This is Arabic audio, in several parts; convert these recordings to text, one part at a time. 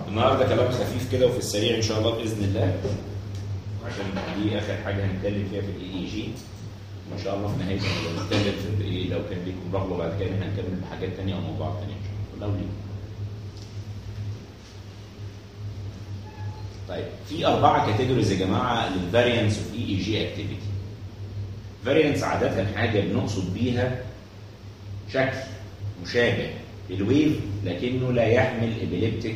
النهارده كلام خفيف كده وفي السريع ان شاء الله باذن الله، عشان دي اخر حاجه هنتكلم فيها في الاي اي جي. ما شاء الله في نهايه لو نتكلم في الاي، لو كان ليكم رغبه بعد كده احنا هنكمل بحاجات ثانيه او موضوعات ثانيه ان شاء الله لو ليكم. طيب في 4 كاتيجوريز يا جماعه للفاريانس اوف اي اي جي اكتيفيتي. فاريانس عاده حاجه بنقصد بيها شكل مشابه للويف لكنه لا يحمل ابيليبتيك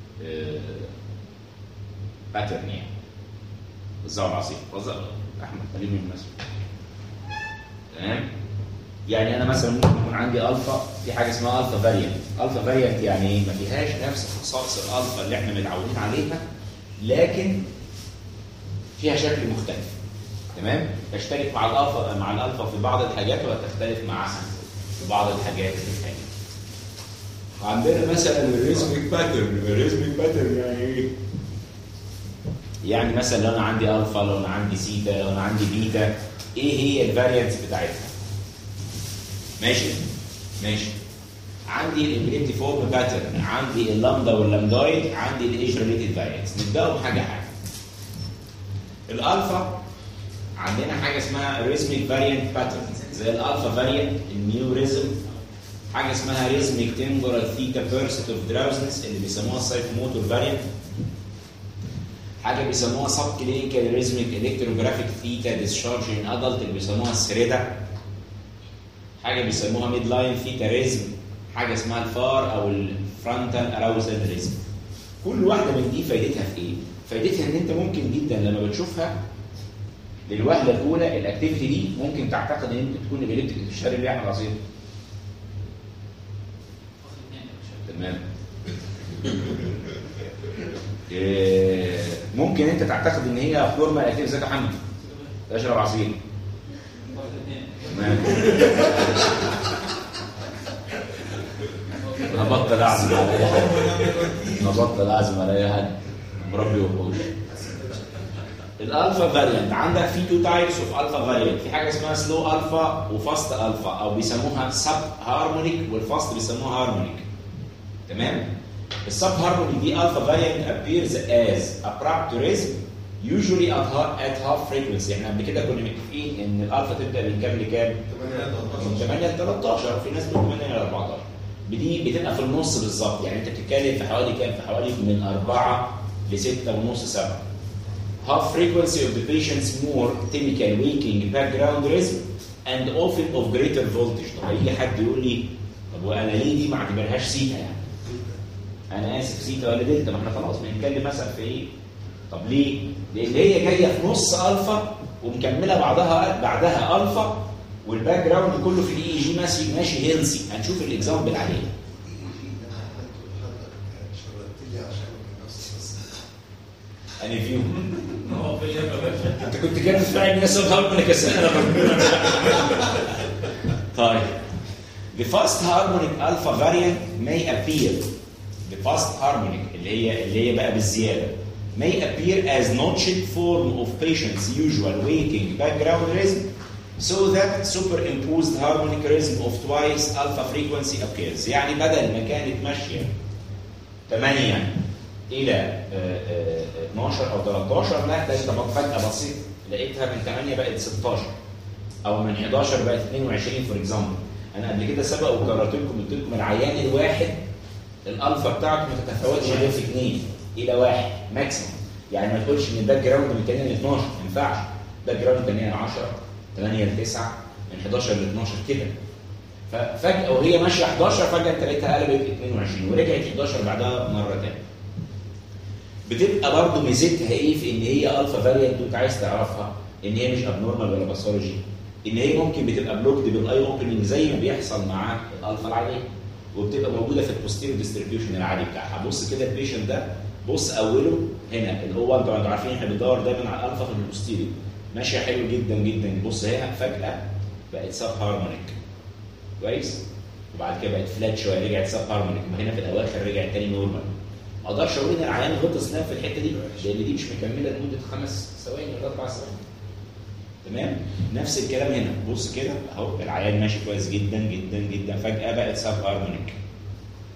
باترن يعني. وزعوا العصير، وزع احمد خليني من المسجد. تمام؟ يعني انا مثلا ممكن يكون عندي الفا، في حاجه اسمها الفا فاريانت. الفا فاريانت يعني ايه؟ ما فيهاش نفس خصائص الالفا اللي احنا متعودين عليها، لكن فيها شكل مختلف. تمام؟ تشترك مع الالفا في بعض الحاجات وتختلف معها في بعض الحاجات الثانيه. عندنا مثلا الريزميك باترن. الريزميك باترن يعني ايه؟ يعني مثلا لو انا عندي الفا، لو انا عندي سيتا، لو انا عندي بيتا، ايه هي الفاريانتس بتاعتها؟ ماشي؟ ماشي. عندي الامبليتي فورم باترن، عندي اللامدا واللامدايد، عندي الايج ريليتد فاريانتس. نبداوا بحاجه حاجه. الالفا عندنا حاجه اسمها ريزميك فاريانت باترن، زي الالفا فاريانت، النيوريزم، حاجه اسمها ريزميك تمبورال ثيتا بيرست اوف دراوزنس اللي بيسموها السايكوموتور فاريانت، حاجه بيسموها سب كلينيكال ريزميك الكتروجرافيك ثيتا ديسشارج ان ادلت اللي بيسموها السريدا، حاجه بيسموها ميد لاين ثيتا ريزم، حاجه اسمها الفار او الفرونتال اراوزال ريزم. كل واحده من دي فايدتها في ايه؟ فايدتها ان انت ممكن جدا لما بتشوفها للوهله الاولى الاكتيفيتي دي ممكن تعتقد ان انت تكون ابيليبتيك بتشتري بيها احمد عصير. تمام. ممكن انت تعتقد ان هي فورمال اكتيف زي محمد تشرب عصير. تمام. نبطل اعزم على اي حاجه، نبطل اعزم على اي حاجه، مربي وحوش. الالفا فاريانت عندك في 2 تايبس اوف الفا فاريانت، في حاجه اسمها سلو الفا وفاست الفا، او بيسموها سب هارمونيك والفاست بيسموها هارمونيك. تمام؟ السب هارمونيك دي الفا فاريانت appears as abrupt rhythm usually at half frequency. احنا قبل كده كنا متفقين ان الالفا تبدا من كام لكام؟ من 8 ل 13، في ناس بتقول 8 ل 14. دي بتبقى في النص بالظبط، يعني انت بتتكلم في حوالي كام؟ في حوالي من 4 ل 6.5 7. Half frequency of the patient's more typical waking background rhythm and often of greater voltage. طب هيجي حد يقول لي طب وانا ليه دي ما اعتبرهاش سيتا يعني؟ انا اسف سيتا ولا دلتا؟ ما احنا خلاص بنتكلم مثلا في ايه؟ طب ليه؟ لان هي جايه في نص الفا ومكمله بعدها الفا، والباك جراوند كله في الاي اي جي ماشي هيلثي. هنشوف الاكزامبل عليه. أنا فيو أنت كنت كده تفعل الناس وتهرب كسر. طيب the fast harmonic alpha variant may appear the fast harmonic اللي هي بقى بالزيادة may appear as notched form of patient's usual waking background rhythm so that superimposed harmonic rhythm of twice alpha frequency appears. يعني بدل ما كانت ماشية 8 إلى 12 أو 13 لا ده فجأة بسيط لقيتها من 8 بقت 16 أو من 11 بقت 22 فور اكزامبل. أنا قبل كده سبق وكررت لكم قلت لكم العيان الواحد الألفا بتاعته ما تتفاوتش غير في 2 إلى 1 ماكسيموم. يعني ما تقولش إن الباك جراوند من 8 ل 12 ما ينفعش. باك جراوند 8 ل 10 8 ل 9 من 11 ل 12 كده. ففجأة وهي ماشية 11 فجأة أنت لقيتها قلبت 22 ورجعت 11 بعدها مرة ثانية. بتبقى برضه ميزتها ايه في ان هي الفا فاريانت وانت عايز تعرفها ان هي مش ابنورمال ولا باثولوجي، ان هي ممكن بتبقى بلوكد بالاي اوبننج زي ما بيحصل مع الالفا العاديه، وبتبقى موجوده في البوستيريور ديستريبيوشن العادي بتاعها. بص كده البيشنت ده، بص اوله هنا اللي هو انتوا عارفين احنا بندور دايما على الالفا في البوستيريور ماشيه حلو جدا جدا. بص هنا فجاه بقت سب هارمونيك كويس، وبعد كده بقت فلات شويه رجعت سب هارمونيك، وهنا في الاواخر رجعت تاني نورمال. ما اقدرش اقول ان العيان غطس نام في الحته دي لان دي مش مكمله لمده 5 ثواني ولا 4 ثواني. تمام؟ نفس الكلام هنا. بص كده اهو العيان ماشي كويس جدا جدا جدا فجاه بقت سب هارمونيك.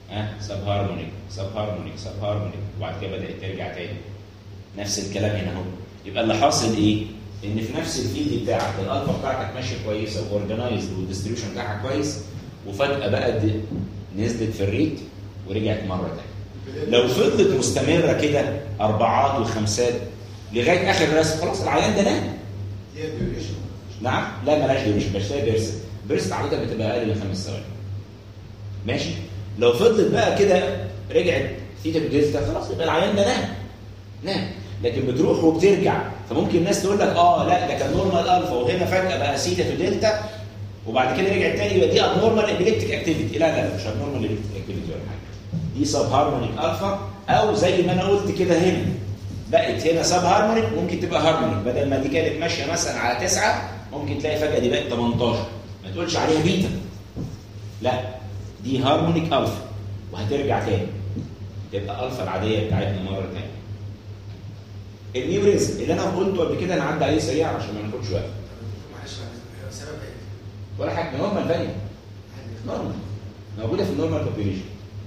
سب هارمونيك سب هارمونيك سب هارمونيك، وبعد كده بدات ترجع تاني. نفس الكلام هنا اهو. يبقى اللي حاصل ايه؟ ان في نفس الفيلد بتاعك الالفا بتاعتك ماشيه كويسه واورجنايزد والديستريبيوشن بتاعها كويس، وفجاه بقى نزلت في الريت ورجعت مره ثانيه. لو فضلت مستمره كده اربعات وخمسات لغايه اخر رسم، خلاص العيان ده نام. نعم؟ لا مالهاش ديوريشن، بس هي بيرست عاده بتبقى اقل من 5 ثواني. ماشي؟ لو فضلت بقى كده رجعت ثيتا بدلتا، خلاص يبقى العيان ده نام. لكن بتروح وبترجع، فممكن الناس تقول لك لا ده كان نورمال الفا وهنا فجاه بقى ثيتا دلتا وبعد كده رجعت تاني، يبقى دي ابنورمال ابيليبتيك اكتيفيتي. لا مش ابنورمال ابيليبتيك اكتيفيتي ولا حاجه، دي سب هارمونيك الفا، او زي ما انا قلت كده هنا بقت هنا سب هارمونيك، ممكن تبقى هارمونيك. بدل ما دي كانت ماشيه مثلا على 9 ممكن تلاقي فجاه دي بقت 18، ما تقولش عليها بيتا، لا دي هارمونيك الفا وهترجع تاني تبقى الفا العاديه بتاعتنا مره ثانيه. النيوريزم اللي انا قلته قبل كده نعدي عليه سريع عشان ما ناخدش وقت. معلش سبب ايه؟ ولا حاجه، نورمال فاليو نورمال موجوده في النورمال بوبيليشن.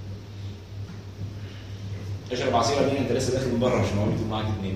اشرب عصير مين انت لسه داخل من بره عشان هو يكون معاك 2.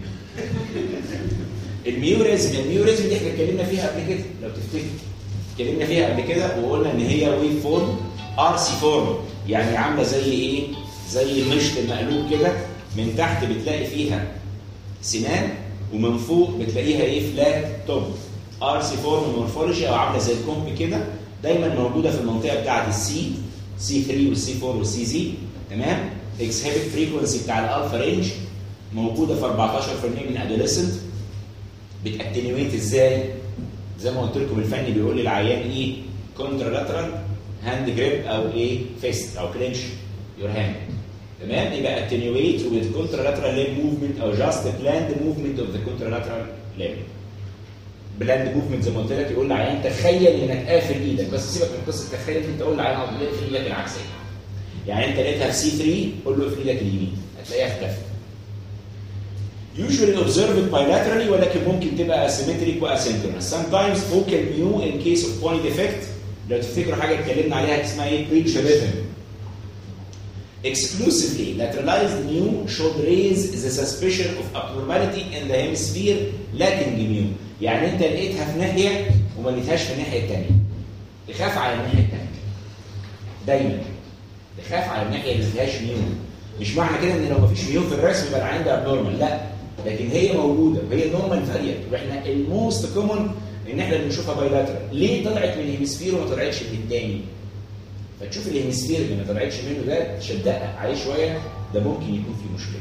النيوريزم دي احنا اتكلمنا فيها قبل كده لو تفتكر، اتكلمنا فيها قبل كده وقلنا ان هي ويف فورم ار سي فورم، يعني عامله زي ايه؟ زي المشط المقلوب كده، من تحت بتلاقي فيها سنان ومن فوق بتلاقيها ايه؟ فلات توب. ار سي فورم مورفولوجي، او عامله زي الكومب كده، دايما موجوده في المنطقه بتاعه السي 3 والسي 4 والسي زي. تمام؟ اكسهبت فريكونسي بتاع الالفا رينج موجوده في 14% من ادوليسنت. بتاتنيويت ازاي؟ زي ما قلت لكم الفني بيقول للعيان ايه؟ كونترالاترال هاند جريب او ايه؟ فيست او كلينش يور هاند. تمام؟ يبقى attenuate with contralateral limb movement او just planned movement of the contralateral limb. planned movement زي ما قلت لك يقول للعيان تخيل انك قافل ايدك، بس سيبك من قصه تخيل انت تقول للعيان اقفل ايدك العكسيه. يعني انت لقيتها في سي 3 قول له اقفل ايدك اليمين هتلاقيها اختفت. Usually observed bilaterally ولكن ممكن تبقى asymmetric وasynchronous. Sometimes focal mu in case of point defect. لو تفتكروا حاجه اتكلمنا عليها اسمها ايه؟ preach rhythm. Exclusively lateralized mu should raise the suspicion of abnormality in the hemisphere lacking mu. يعني انت لقيتها في ناحيه وما لقيتهاش في الناحيه الثانيه. تخاف على الناحيه الثانيه. دايما تخاف على الناحيه اللي ما فيهاش ميو. مش معنى كده ان لو ما فيش ميو في الرسم يبقى العين ده ابنورمال، لا، لكن هي موجوده وهي نورمال فاريانت، واحنا الموست كومن ان احنا بنشوفها بايلاترال. ليه طلعت من الهيمسفير وما طلعتش من الثاني؟ فتشوف الهيمسفير اللي ما طلعتش منه ده تشدقق عليه شويه، ده ممكن يكون فيه مشكله.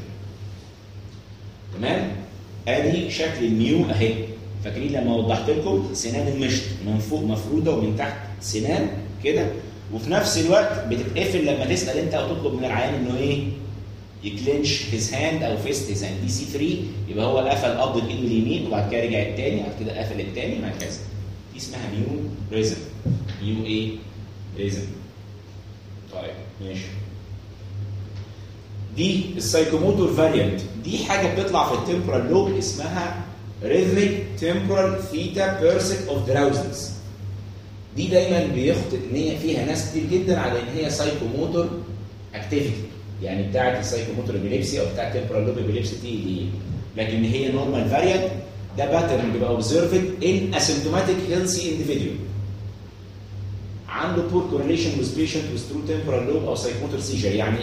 تمام؟ ادي شكل الميو اهي. فاكرين لما وضحت لكم سنان المشط من فوق مفروده ومن تحت سنان كده، وفي نفس الوقت بتتقفل لما تسال انت او تطلب من العيان انه ايه؟ يكلينش هيز هاند او فيست هيز هاند. دي سي 3 يبقى هو قفل قبضه ايده اليمين وبعد كده رجع الثاني وبعد كده قفل الثاني وهكذا. دي اسمها ميو ريزم. ميو ايه؟ ريزم. طيب ماشي. دي السايكوموتور فاريانت، دي حاجه بتطلع في التمبرال لوب اسمها rhythmic temporal theta percent of drowsiness. دي دايما بيخطئ ان هي فيها ناس كتير جدا على ان هي سايكوموتور اكتيفيتي، يعني بتاعه السايكوموتور ابيليبسي او بتاعه التمبرال لوب ابيليبسي دي، لكن هي نورمال فاريانت. ده باترن بيبقى اوبزرفد ان اسيمتوماتيك هيلثي انديفيديوال عنده poor correlation with patient with true temporal lobe او psychomotor seizure. يعني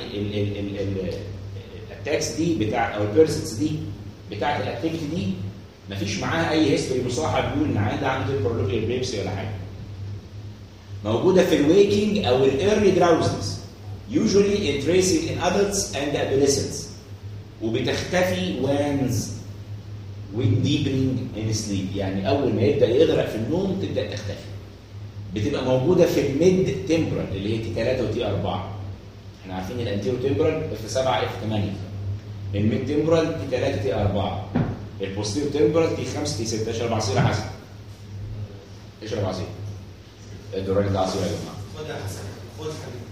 الاتاكس دي بتاع او البيرسنس دي بتاعه الاكتيفيتي دي مفيش معاها اي هيستوري مصاحب بيقول ان العيان ده عنده temporal lobe epilepsy ولا حاجه. موجوده في الويكينج او الايرلي دراوزنس usually in tracing in adults and adolescents، وبتختفي when deepening in sleep. يعني اول ما يبدا يغرق في النوم تبدا تختفي. بتبقى موجوده في الميد تمبرال اللي هي تي 3 وتي 4. احنا عارفين الانتيرو تمبرال اف 7 اف 8. الميد تمبرال تي 3 تي 4. البوستيرو تمبرال تي 5 تي 6. اشرب عصير يا حسن. اشرب عصير. ادوا الراجل ده عصير يا جماعه. خد يا حسن. خد حبيبي.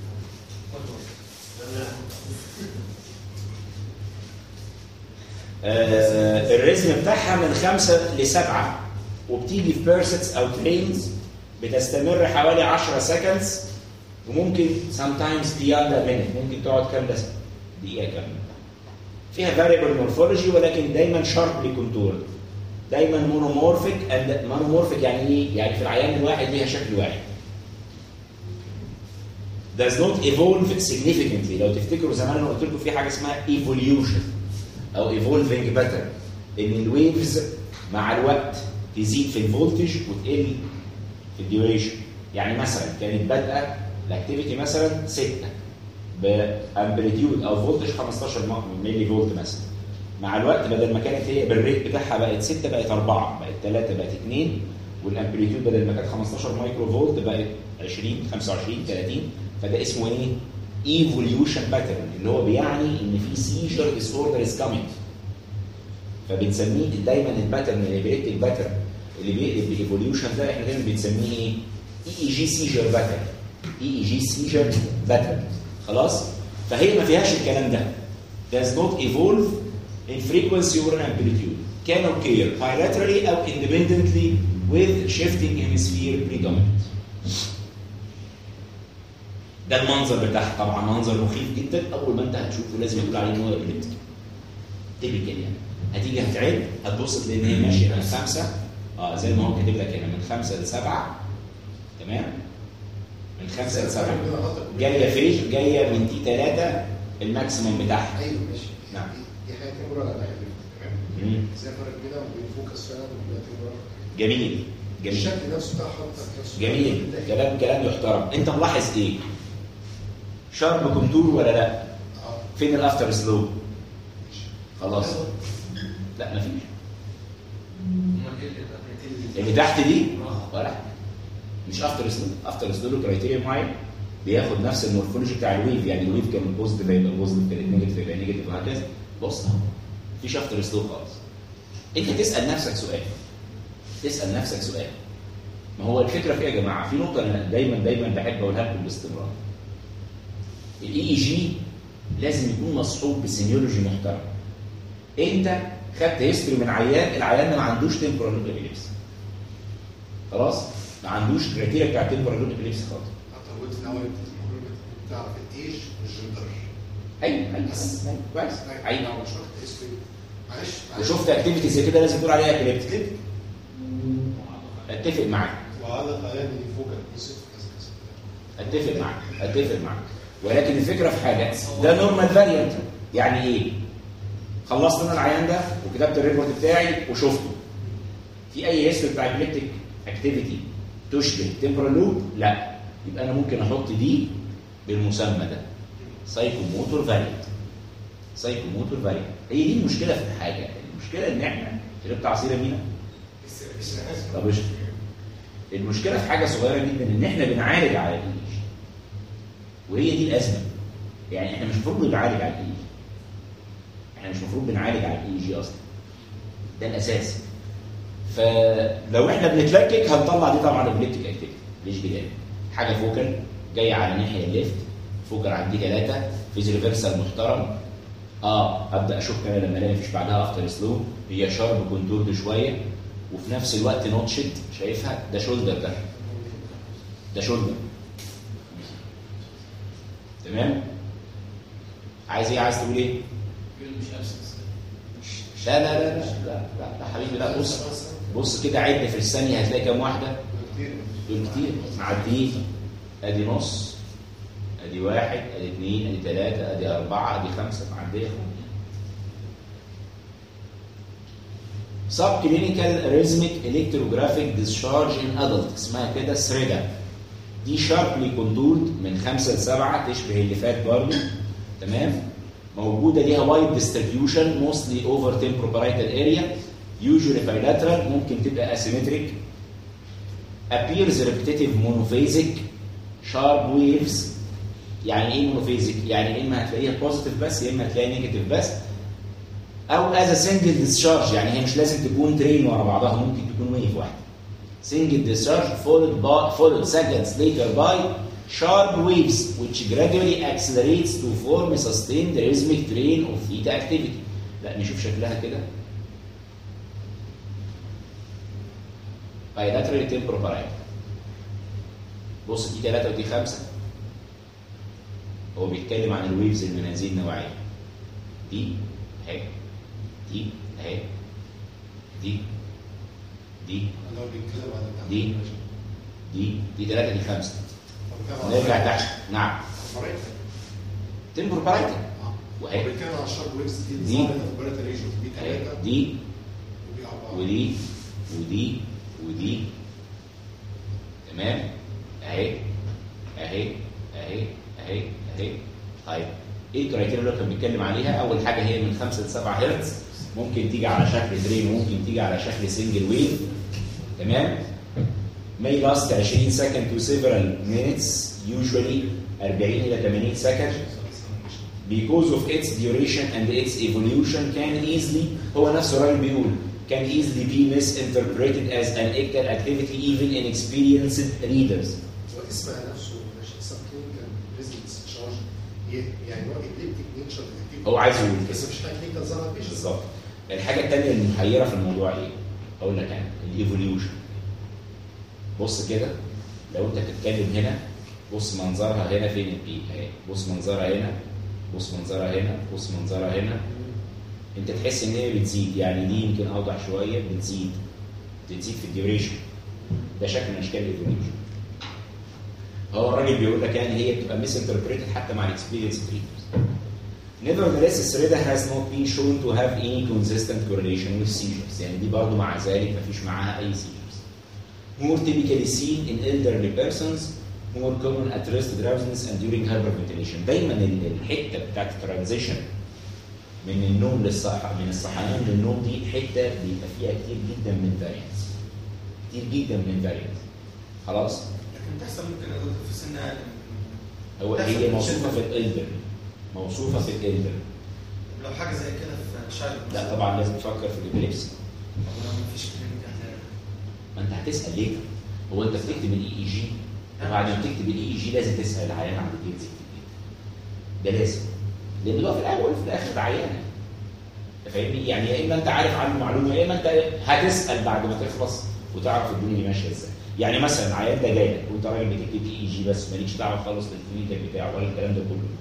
الريزم بتاعها من 5 ل 7 وبتيجي في بيرسيتس او ترينز، بتستمر حوالي 10 سكندز وممكن sometimes beyond a minute، ممكن تقعد كام دقيقه كامله. فيها variable morphology ولكن دايما sharply contoured، دايما monomorphic. and monomorphic يعني ايه؟ يعني في العيان الواحد ليها شكل واحد. does not evolve significantly. لو تفتكروا زمان انا قلت لكم في حاجه اسمها evolution او evolving pattern، ان الويفز مع الوقت تزيد في الفولتج وتقل في الديوريشن. يعني مثلا كانت بادئه الاكتيفيتي مثلا 6 بامبليتيود او فولتج 15 ملي فولت مثلا، مع الوقت بدل ما كانت هي بالريت بتاعها بقت 6 بقت 4 بقت 3 بقت 2، والامبليتيود بدل ما كانت 15 مايكرو فولت بقت 20 25 30. فده اسمه ايه؟ ايفوليوشن باترن، اللي هو بيعني ان في سيجر ديس اوردر از كامينج. فبنسميه دايما الباترن الابريتيك باترن اللي بيقلب بالايفوليوشن ده احنا دايما بنسميه ايه؟ اي جي سيجر باترن. اي جي سيجر باترن. خلاص؟ فهي ما فيهاش الكلام ده. does not evolve in frequency or in amplitude. can occur bilaterally او independently with shifting hemisphere predominant. ده المنظر بتاعها. طبعا منظر مخيف جدا، اول ما انت هتشوفه لازم يقول عليه ان هو ابليبتيك. تيبيكال يعني. هتيجي هتعد هتبص تلاقي ان هي ماشيه من 5 زي ما هو كاتب لك هنا من 5 ل 7. تمام؟ من 5 ل 7 جايه فين؟ جايه من دي 3 الماكسيموم بتاعها. ايوه ماشي. نعم. دي حاجه تمر على تمام؟ زي فرق كده وبين فوكس فعلا وبين جميل. جميل. الشكل نفسه بتاع حضرتك نفسه جميل. كلام يحترم. انت ملاحظ ايه؟ شارب كونتور ولا لا؟ فين الافتر سلوب؟ خلاص. لا مفيش. اللي تحت دي ولا مش افتر سلوب. افتر سلوب كرايتيريا معين بياخد نفس المورفولوجي بتاع الويف. يعني الويف كان بوزيتيف يبقى بوزيتيف، كانت نيجاتيف يبقى نيجاتيف وهكذا. بص اهو مفيش افتر سلوب خالص. انت تسال نفسك سؤال. ما هو الفكره في ايه يا جماعه؟ في نقطه انا دايما بحب اقولها لكم باستمرار. الاي اي جي لازم يكون مصحوب بسيميولوجي محترم. انت خدت هيستوري من العيان ده ما عندوش تمبورال لوب ابيليبسي. خلاص؟ ما عندوش كرايتيريا بتاع تمبورال لوب ابيليبسي خالص. طب وانت ناوي تعرف الايج والجندر. ايوه كويس. ايوه لو شفت هيستوري معلش وشفت اكتيفيتي زي كده لازم تقول عليها ابيليبتيك. اتفق معاك. وهذا قيادي فوق اتفق معاك. ولكن الفكره في حاجه، ده نورمال فاريانت. يعني ايه؟ خلصت انا العيان ده وكتبت الريبورت بتاعي وشفته. في اي هيستوري بتاع ابيليبتيك اكتيفيتي تشبه تمبورال لوب؟ لا. يبقى انا ممكن احط دي بالمسمى ده سايكوموتور فاريانت. هي دي المشكله في الحاجه. المشكله ان احنا شربت عصير مينا. طب المشكله في حاجه صغيره جدا، ان احنا بنعالج على الايج، وهي دي الازمه. يعني احنا مش المفروض بنعالج على الايج. احنا مش المفروض بنعالج على الاي جي اصلا. ده الاساس. فلو احنا بنتلكك هنطلع دي طبعا ابليبتيك اكتيفيتي. ليش كده؟ حاجه فوكال جايه على الناحيه الليفت، فوكال عندي 3 فيز ريفرسال محترم. ابدا اشك انا لما الاقي مفيش بعدها افتر سلو، هي شارب كونتورد شويه وفي نفس الوقت نوتشد. شايفها؟ ده شولدر. ده شولدر. تمام؟ عايز ايه؟ عايز تقول ايه؟ مش ابسس. لا حبيبي لا. بص كده عد في الثانيه هتلاقي كام واحده؟ دول كتير معديين. ادي نص، ادي 1، ادي 2، ادي 3، ادي 4، ادي 5 معديه. سب كلينيكال ريزميك الكتروجرافيك ديسشارج ان ادلت، اسمها كده سريدا. دي شاربلي كوندورد من 5 ل 7 تشبه اللي فات برضه. تمام؟ موجوده ليها وايد ديستريبيوشن موستلي اوفر تمبروبارايتال اريا، يوجوالي بايلاترال، ممكن تبقى اسيمتريك. appears repetitive monophasic sharp waves. يعني ايه مونوفيزيك؟ يعني اما هتلاقيها بوزيتيف بس يا اما هتلاقيها نيجاتيف بس، او از سنجل ديسشارج. يعني هي مش لازم تكون ترين ورا بعضها، ممكن تكون ويف واحده. single discharge followed seconds later by sharp waves which gradually accelerates to form a sustained rhythmic train of theta activity. لا نشوف شكلها كده. bilateral temporal. بص دي 3 ودي 5 هو بيتكلم عن الويفز اللي من هذه النوعيه. دي اهي، دي اهي، دي دي 3 دي 5. نرجع تحت. نعم تمبر بارايتال وهي بنتكلم على الشارب ويفز دي اهي، دي ودي ودي ودي تمام اهي اهي اهي اهي اهي. طيب ايه الكرايتيريا اللي كان بيتكلم عليها؟ اول حاجه هي من 5 ل 7 هرتز، ممكن تيجي على شكل ترين وممكن تيجي على شكل سنجل ويف. تمام. may last 20 second to several minutes usually 40 الى 80 second because of its duration and its evolution can easily هو نفسه الراجل بيقول can easily be misinterpreted as an electrical activity even in experienced readers. واسمها نفسه سب كلينيكال ريزونانس تشارج، يعني هو ابليبتيك نيتشر هو عايز يقول بس مش كلينيكال ظهر بيشن. بالظبط. الحاجه الثانيه المحيره في الموضوع ايه؟ اقول لك انا الايفوليوشن. بص كده لو انت بتتكلم هنا، بص منظرها هنا فين البي اهي، بص منظرها هنا، بص منظرها هنا، بص منظرها هنا. انت تحس ان هي بتزيد، يعني دي يمكن اوضح شويه، بتزيد في الديوريشن. ده شكل من اشكال الايفوليوشن. هو الراجل بيقول لك يعني هي بتبقى ميس انتربريتد حتى مع الاكسبيرينس تريتمنت. Nevertheless, SREDA has not been shown to have any consistent correlation with seizures. يعني دي برضه مع ذلك مفيش معاها أي seizures. More typically seen in elderly persons, more common at rest drowsiness and during hyperventilation. دايما الحتة بتاعت الترانزيشن من النوم من الصحيان للنوم دي حتة بيبقى فيها كتير جدا من فاريانس. كتير جدا من فاريانس. خلاص؟ لكن بتحصل ممكن في سن أقل. هي موصوفة في الإلدر. موصوفة في الإلدر. لو حاجة زي كده في شايب. لا طبعا لازم تفكر في الإبليبسي. طب ما فيش كلينيك ما انت هتسال ليه؟ هو انت بتكتب الاي اي جي وبعد ما تكتب الاي اي جي لازم تسال العيان عن الجنس ده لازم، لان ده في الاول وفي الاخر ده عيانه. انت فاهمني؟ يعني يا اما انت عارف عنه معلومه يا اما انت هتسال بعد ما تخلص وتعرف الدنيا دي ماشيه ازاي. يعني مثلا العيان ده جاي لك وانت راجل بتكتب اي اي جي بس مالكش دعوه خالص بالكلينيكال بتاعه ولا الكلام ده كله.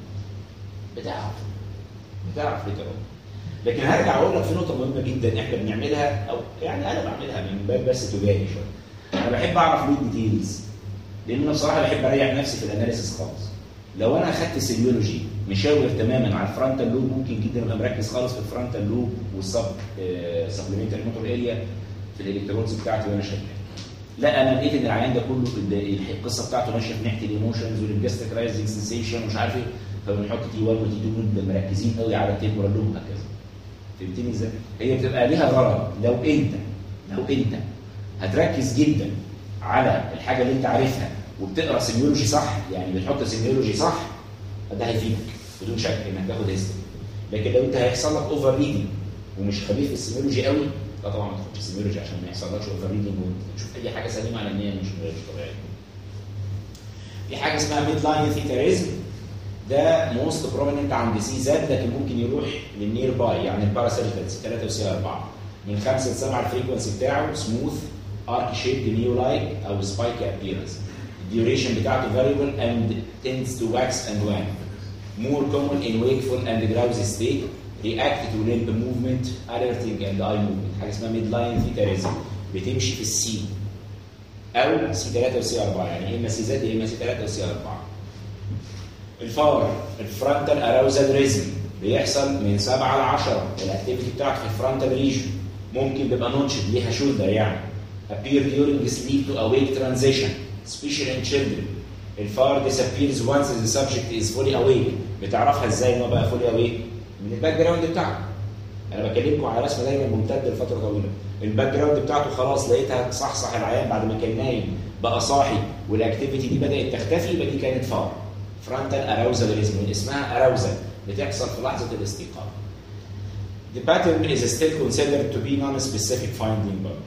بتعرف ليه ترى. لكن هرجع اقول لك في نقطه مهمه جدا احنا بنعملها، او يعني انا بعملها من باب بس تجاري شويه. انا بحب اعرف ليه ديتيلز، لان انا بصراحه بحب اريح نفسي في الاناليسيس خالص. لو انا اخدت سيميولوجي مشاور تماما على الفرونتال لوب ممكن جدا ابقى مركز خالص في الفرونتال لوب سبلمنتري موتور اريا في الالكترونز بتاعتي وانا شغال. لا انا لقيت ان العيان ده كله القصه بتاعته ماشيه في ناحيه الايموشنز والجاستريك رايزنج سنسيشن ومش عارف ايه، فبنحط تي 1 وتي 2 مركزين قوي على التيمبورال لوب هكذا. فهمتني ازاي؟ هي بتبقى ليها غرض. لو انت هتركز جدا على الحاجه اللي انت عارفها وبتقرا سيميولوجي صح، يعني بتحط سيميولوجي صح، ده هيفيدك بدون شك انك تاخد هيستوري. لكن لو انت هيحصل لك اوفر ريدنج ومش خبير في السيميولوجي قوي، لا طبعا ما تاخدش سيميولوجي عشان ما يحصلكش اوفر ريدنج وتشوف اي حاجه سليمه على ان هي مش طبيعيه. في حاجه اسمها ميد لاين ثيتاريزم، ده موست بروميننت عند سي زد لكن ممكن يروح للنير باي، يعني الباراسيريكال سي 3 وسي 4 من 5 ل 7 الفريكونسي بتاعه سموث ارك شيب نيو لايك او سبايكي ابييرنس. الديوريشن بتاعته فاريبل اند tends to wax and wane. More common in wakeful and drowsy state. React to limb movement, alerting and eye movement. حاجه اسمها ميد لاين ثيتاريزم بتمشي في السي او سي 3 وسي 4، يعني اما سي زد يا اما سي 3 وسي 4. الفار الفرونتال اراوزال ريزم بيحصل من 7 ل 10. الاكتيفيتي بتاعته في الفرونتال ريجن ممكن بيبقى نونشد ليها شولدر يعني. appear during sleep to awake transition especially in children. الفار disappears once the subject is fully awake. بتعرفها ازاي ان هو بقى fully awake؟ من الباك جراوند بتاعته. انا بكلمكم على رسمه دايما ممتده لفتره طويله. الباك جراوند بتاعته خلاص لقيتها صحصح العيان بعد ما كان نايم بقى صاحي والاكتيفيتي دي بدات تختفي، يبقى دي كانت فار. فرونتال اراوزال ريزم من اسمها اراوزال بتحصل في لحظه الاستيقاظ. The pattern is still considered to be non-specific finding but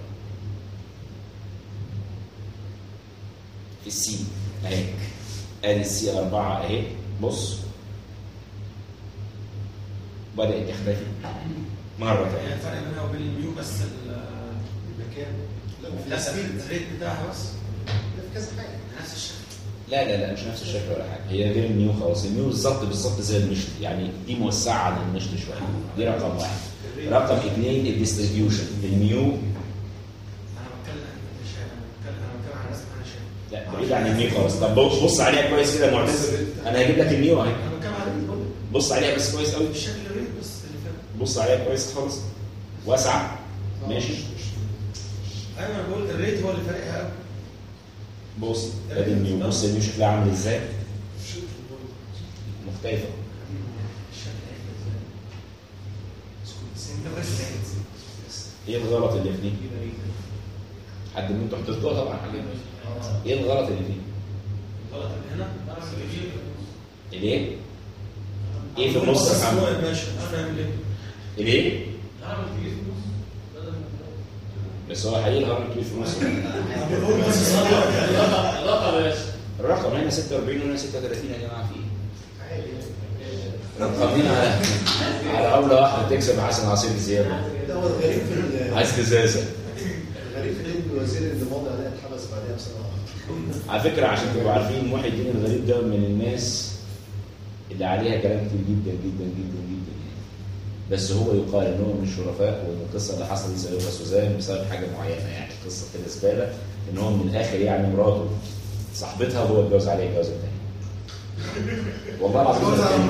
في السي اهي، ادي السي 4 اهي، بص بدات تختفي مره ثانيه. يعني الفرق بينها وبين الميو بس المكان، لا الريت بتاعها بس في كذا حاجه نفس الشكل. لا مش نفس الشكل ولا حاجه، هي غير الميو خالص. الميو بالظبط زي المشط، يعني دي موسعه عن المشط شويه. دي رقم واحد. رقم اثنين الديستريبيوشن. الميو لا بعيد عن الميو خالص. طب بص عليها كويس كده يا معتز، انا هجيب لك الميو اهي. بص عليها بس كويس قوي. الشكل غير بس اللي فات. بص عليها كويس خالص. واسعه ماشي. ايوه انا بقول الريت هو اللي فارقها قوي. بص ادي الميو، بص الميو شكلها عامل ازاي؟ مختلفه. ايه الغلط اللي فيه؟ حد منكم حطيتوها طبعا حاجه. ايه الغلط اللي فيه؟ الغلط اللي هنا الايه؟ ايه في النص يا محمد؟ انا اعمل ايه؟ الايه؟ اعمل كبير في النص بس هو حقيقي الهرم الكبير في النص. الرقم يا باشا. الرقم هنا 46 وهنا 36 يا جماعه. في ايه؟ رقمين على عمله واحده تكسب حسن عصير زياده. ده هو الغريب في عايز تزازه. الغريب في ان الوزير اللي ماضي عليه اتحبس بعدها بسنه. على فكره عشان تبقوا عارفين، محي الدين الغريب ده من الناس اللي عليها كلام كتير جدا جدا جدا جدا. بس هو يقال ان هو من الشرفاء، وان القصه اللي حصلت لسيدة سوزان بسبب حاجه معينه، يعني قصه كده زباله ان هو من الاخر يعني مراته صاحبتها وهو اتجوز عليها الجواز الثاني. والله العظيم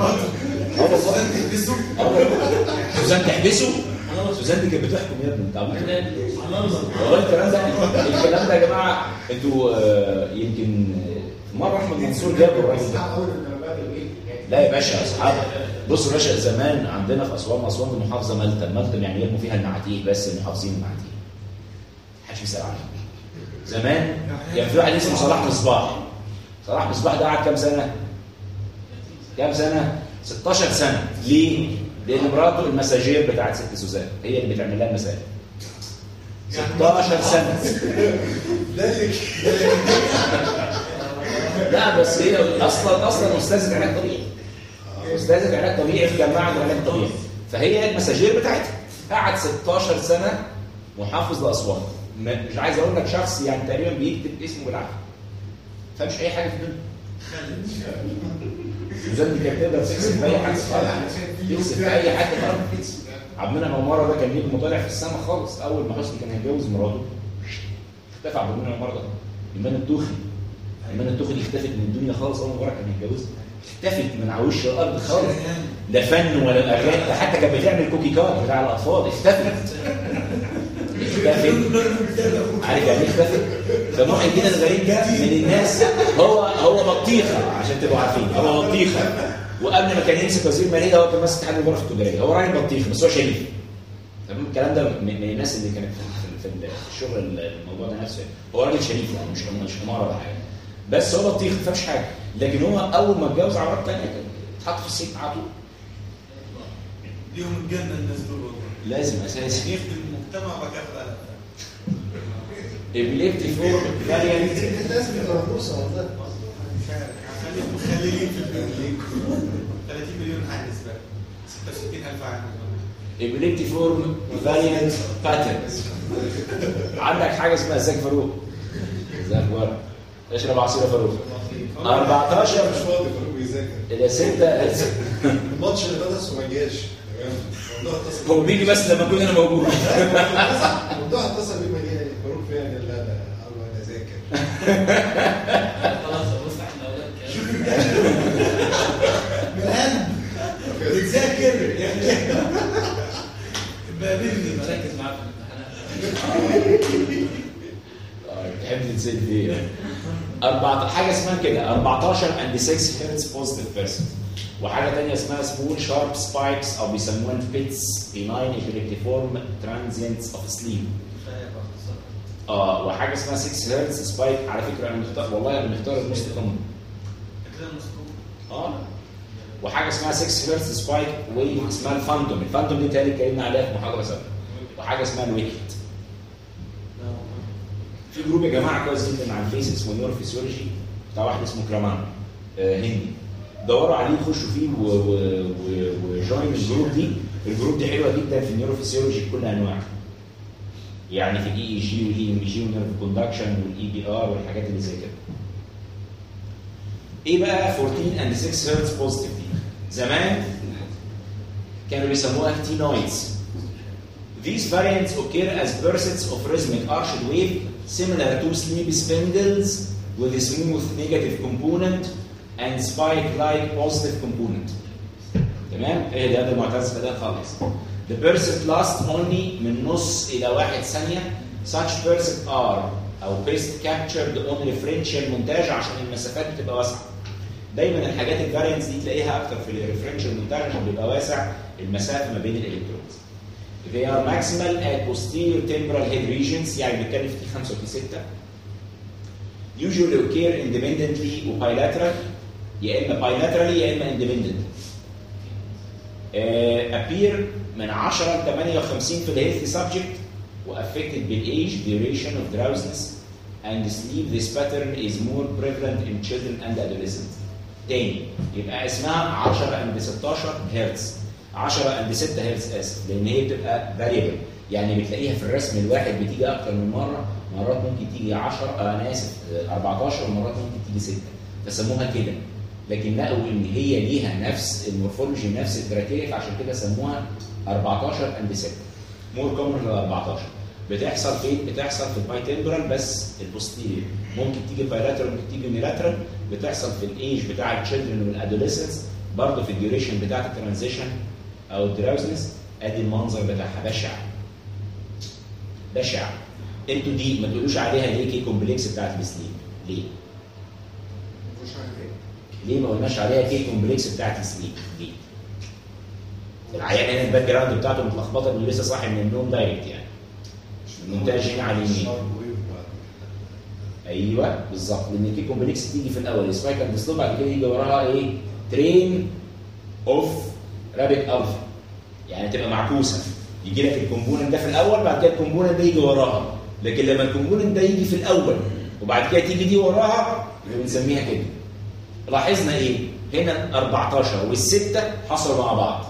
سوزان تحبسه. سوزان دي كانت بتحكم يا ابني انت والله الكلام ده يا جماعه. انتوا يمكن مره احمد منصور جاب الراجل ده. لا يا باشا اصحاب، بصوا يا باشا، زمان عندنا في اسوان دي محافظه ملتم يعني يرموا فيها المعاتيه، بس المحافظين المعاتيه محدش يسال عنهم. زمان كان في واحد اسمه صلاح مصباح. صلاح مصباح ده قعد كام سنه؟ 16 سنه. ليه؟ لان مراته المساجير بتاعت ست سوزان هي اللي بتعمل لها المساج. 16 سنه. لا بس هي اصلا استاذه علاج طبيعي. استاذه علاج طبيعي في جامعه علاج طبيعي، فهي المساجير بتاعتها. قعد 16 سنه محافظ لاسوان. مش عايز اقول لك شخص يعني تقريبا بيكتب اسمه بالعافيه. ما فهمش اي حاجه في الدنيا. سوزان دي كانت تقدر تكسب في اي حاجه خالص. تكسب في اي حاجه خالص. عبد المنعم عماره ده كان نجم طالع في السما خالص. اول ما حسني كان هيتجوز مراته اختفى عبد المنعم عماره ده. ايمان التوخي دي اختفت من الدنيا خالص. اول مره كان هيتجوزها اختفت من على وش الارض خالص. لا فن ولا اغاني، ده حتى كانت بتعمل كوكي كات بتاع الاطفال. اختفت. عارف يعني ايه اختفت؟ فمحي الدين الغريب ده من الناس. هو بطيخه عشان تبقوا عارفين. هو بطيخه، وقبل ما كان يمسك وزير ماليه هو كان ماسك اتحاد الغرف التجاريه. هو راجل بطيخ بس هو شريف. تمام. الكلام ده من الناس اللي كانت في الشغل الموضوع ده نفسه. هو راجل شريف يعني مش حمار ولا حاجه، بس هو بطيخ ما فهمش حاجه. لكن هو اول ما اتجوز على مرات ثانيه اتحط في السجن على طول. ليهم الجنه الناس دول والله. لازم اساسي يخدم المجتمع وكفى. ابليبتي فور فاريانت. الناس بتدرسها والله. مش عارف خليهم مخللين في البلد. 30 مليون حارس بقى 66000 عام. ابليبتي فور فاريانت باترنز. عندك حاجه اسمها ازيك فاروق. ازيك فاروق. اشرب عصير فاروق. 14 مش فاضي فاروق بيذاكر. الى 6 الماتش اللي بدأ ما جاش. هو بيجي بس لما اكون انا موجود. الموضوع اتصل بيه ما جاش. فاروق فين؟ قال لا انا اذاكر. خلاص بص احنا اولاد بالقلب بتذاكر يعني. بقابلني بركز معاك في الامتحانات. تحب تنسى ايه؟ 14 حاجه اسمها كده 14 and 6 هيرتز بوزيتيف بيرسون. وحاجه ثانيه اسمها سمول شارب سبايكس او بيسموها بيتس بيناين ابيليبتيفورم ترانزينتس اوف سليب. وحاجه اسمها 6 هيرتز سبايك. على فكره انا مختار، والله انا مختار الموست كومن. وحاجه اسمها 6 هيرتز سبايك ويف اسمها الفاندوم. الفاندوم دي تاني اتكلمنا عليها في محاضره سابقه. وحاجه اسمها الويكت. في جروب يا جماعه كويس جدا على الفيس اسمه نيورو فيسيولوجي بتاع واحد اسمه كرامان هندي. دوروا عليه خشوا فيه وجوين الجروب دي. الجروب دي حلوه جدا في النيورو فيسيولوجي بكل انواعها. يعني في الاي اي جي والاي ام جي والنيرف كوندكشن والاي بي ار والحاجات اللي زي كده. ايه بقى 14 and 6 هرتز بوزيتيف دي؟ زمان كانوا بيسموها كتينويدز. These variants occur as bursts of rhythmic arched wave similar to sleep spindles with a smooth negative component and spike-like positive component. تمام؟ ايه ده معتز بده خالص. The bursts last only من نص إلى 1 ثانية. Such bursts are أو best captured on referential montage عشان المسافات بتبقى واسعة. دايما الحاجات الفاريانتس دي تلاقيها أكتر في الريفرنشال مونتاج عشان بيبقى واسع المسافة ما بين الإلكترونز. They are maximal at posterior temporal head regions يعني بنتكلم في T5 و T6. Usually occur independently و bilateral يا إما bilaterally يا إما independent. Appear من 10 ل 58 في الهيلثي subject و affected بالage, duration of drowsiness and sleep. This pattern is more prevalent in children and adolescents. تاني يبقى اسمها 10 عند 16 هرتز 10 عند 6 هرتز اسف لان هي بتبقى فاريبل يعني بتلاقيها في الرسم الواحد بتيجي اكتر من مره مرات ممكن تيجي 10 انا اسف 14 ومرات ممكن تيجي 6 فسموها كده لكن لقوا ان هي ليها نفس المورفولوجي نفس الكرايتيريا عشان كده سموها 14 عند 6 مور كومن ل 14 بتحصل فين؟ بتحصل في الباي تمبرال بس البوستيريور ممكن تيجي بايلاترال ممكن تيجي يونيلاترال بتحصل في الايج بتاع التشيلدرن والادوليسنس برضه في الديوريشن بتاعت الترانزيشن او الدراوزنس ادي المنظر بتاعها بشع بشع انتوا دي ما تقولوش عليها ليه كي كومبلكس بتاعت السليب ليه؟ ليه ما قلناش عليها كي كومبلكس بتاعت السليب ليه؟ العيان هنا الباك جراوند بتاعته متلخبطه اللي لسه صاحي من النوم دايركت يعني المونتاج هنا على اليمين ايوه بالظبط لان الكي كومبلكس تيجي في الاول سبايك اند سلوب بعد كده يجي وراها ايه؟ ترين اوف رابيك الفا يعني تبقى معكوسه يجي لك الكومبوننت ده في الاول بعد كده الكومبوننت ده يجي وراها لكن لما الكومبوننت ده يجي في الاول وبعد كده تيجي دي وراها يبقى بنسميها كده. لاحظنا ايه؟ هنا 14 والسته حصلوا مع بعض.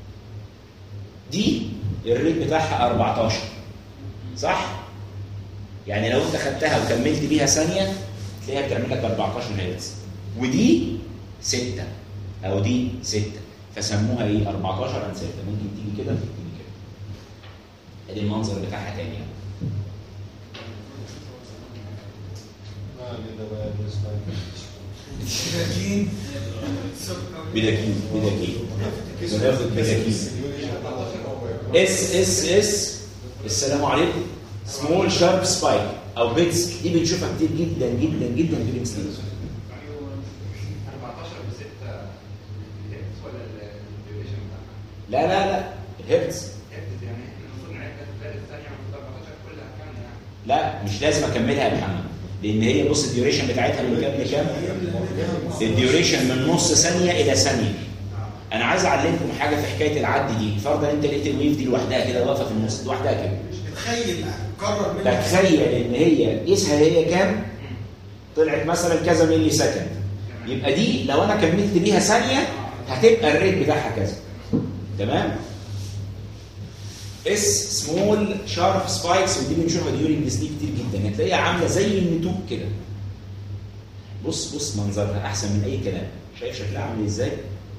دي الريت بتاعها 14 صح؟ يعني لو انت خدتها وكملت بيها ثانيه تلاقيها بتعمل لك 14 هرتز ودي 6 او دي 6 فسموها ايه 14 عن 6 ممكن تيجي كده ممكن تيجي كده. ادي المنظر بتاعها تاني يعني. بداكين بناخد بداكين اس السلام عليكم سمول شارب سبايك او بيتس دي بنشوفها كتير جدا جدا جدا في الانسلين 14 ب 6 الهرتز ولا الديوريشن بتاعها؟ لا الهرتز هرتز يعني احنا المفروض نعدها في الثالث ثانيه المفروض 14 كلها كام يعني؟ لا مش لازم اكملها يا محمد لان هي بص الديوريشن بتاعتها من كام لكام؟ الديوريشن من نص ثانيه الى ثانيه. انا عايز اعلمكم حاجه في حكايه العد دي فرضا انت لقيت الويف دي لوحدها كده واقفه في النص لوحدها كده تخيل قرر منها تخيل ان هي قيسها هي كام؟ طلعت مثلا كذا ملي سكند يبقى دي لو انا كملت بيها ثانيه هتبقى الريت بتاعها كذا تمام؟ اس سمول شارب سبايكس ودي بنشوفها ديورنج سليب كتير جدا هتلاقيها عامله زي النتوء كده. بص منظرها احسن من اي كلام شايف شكلها عامل ازاي؟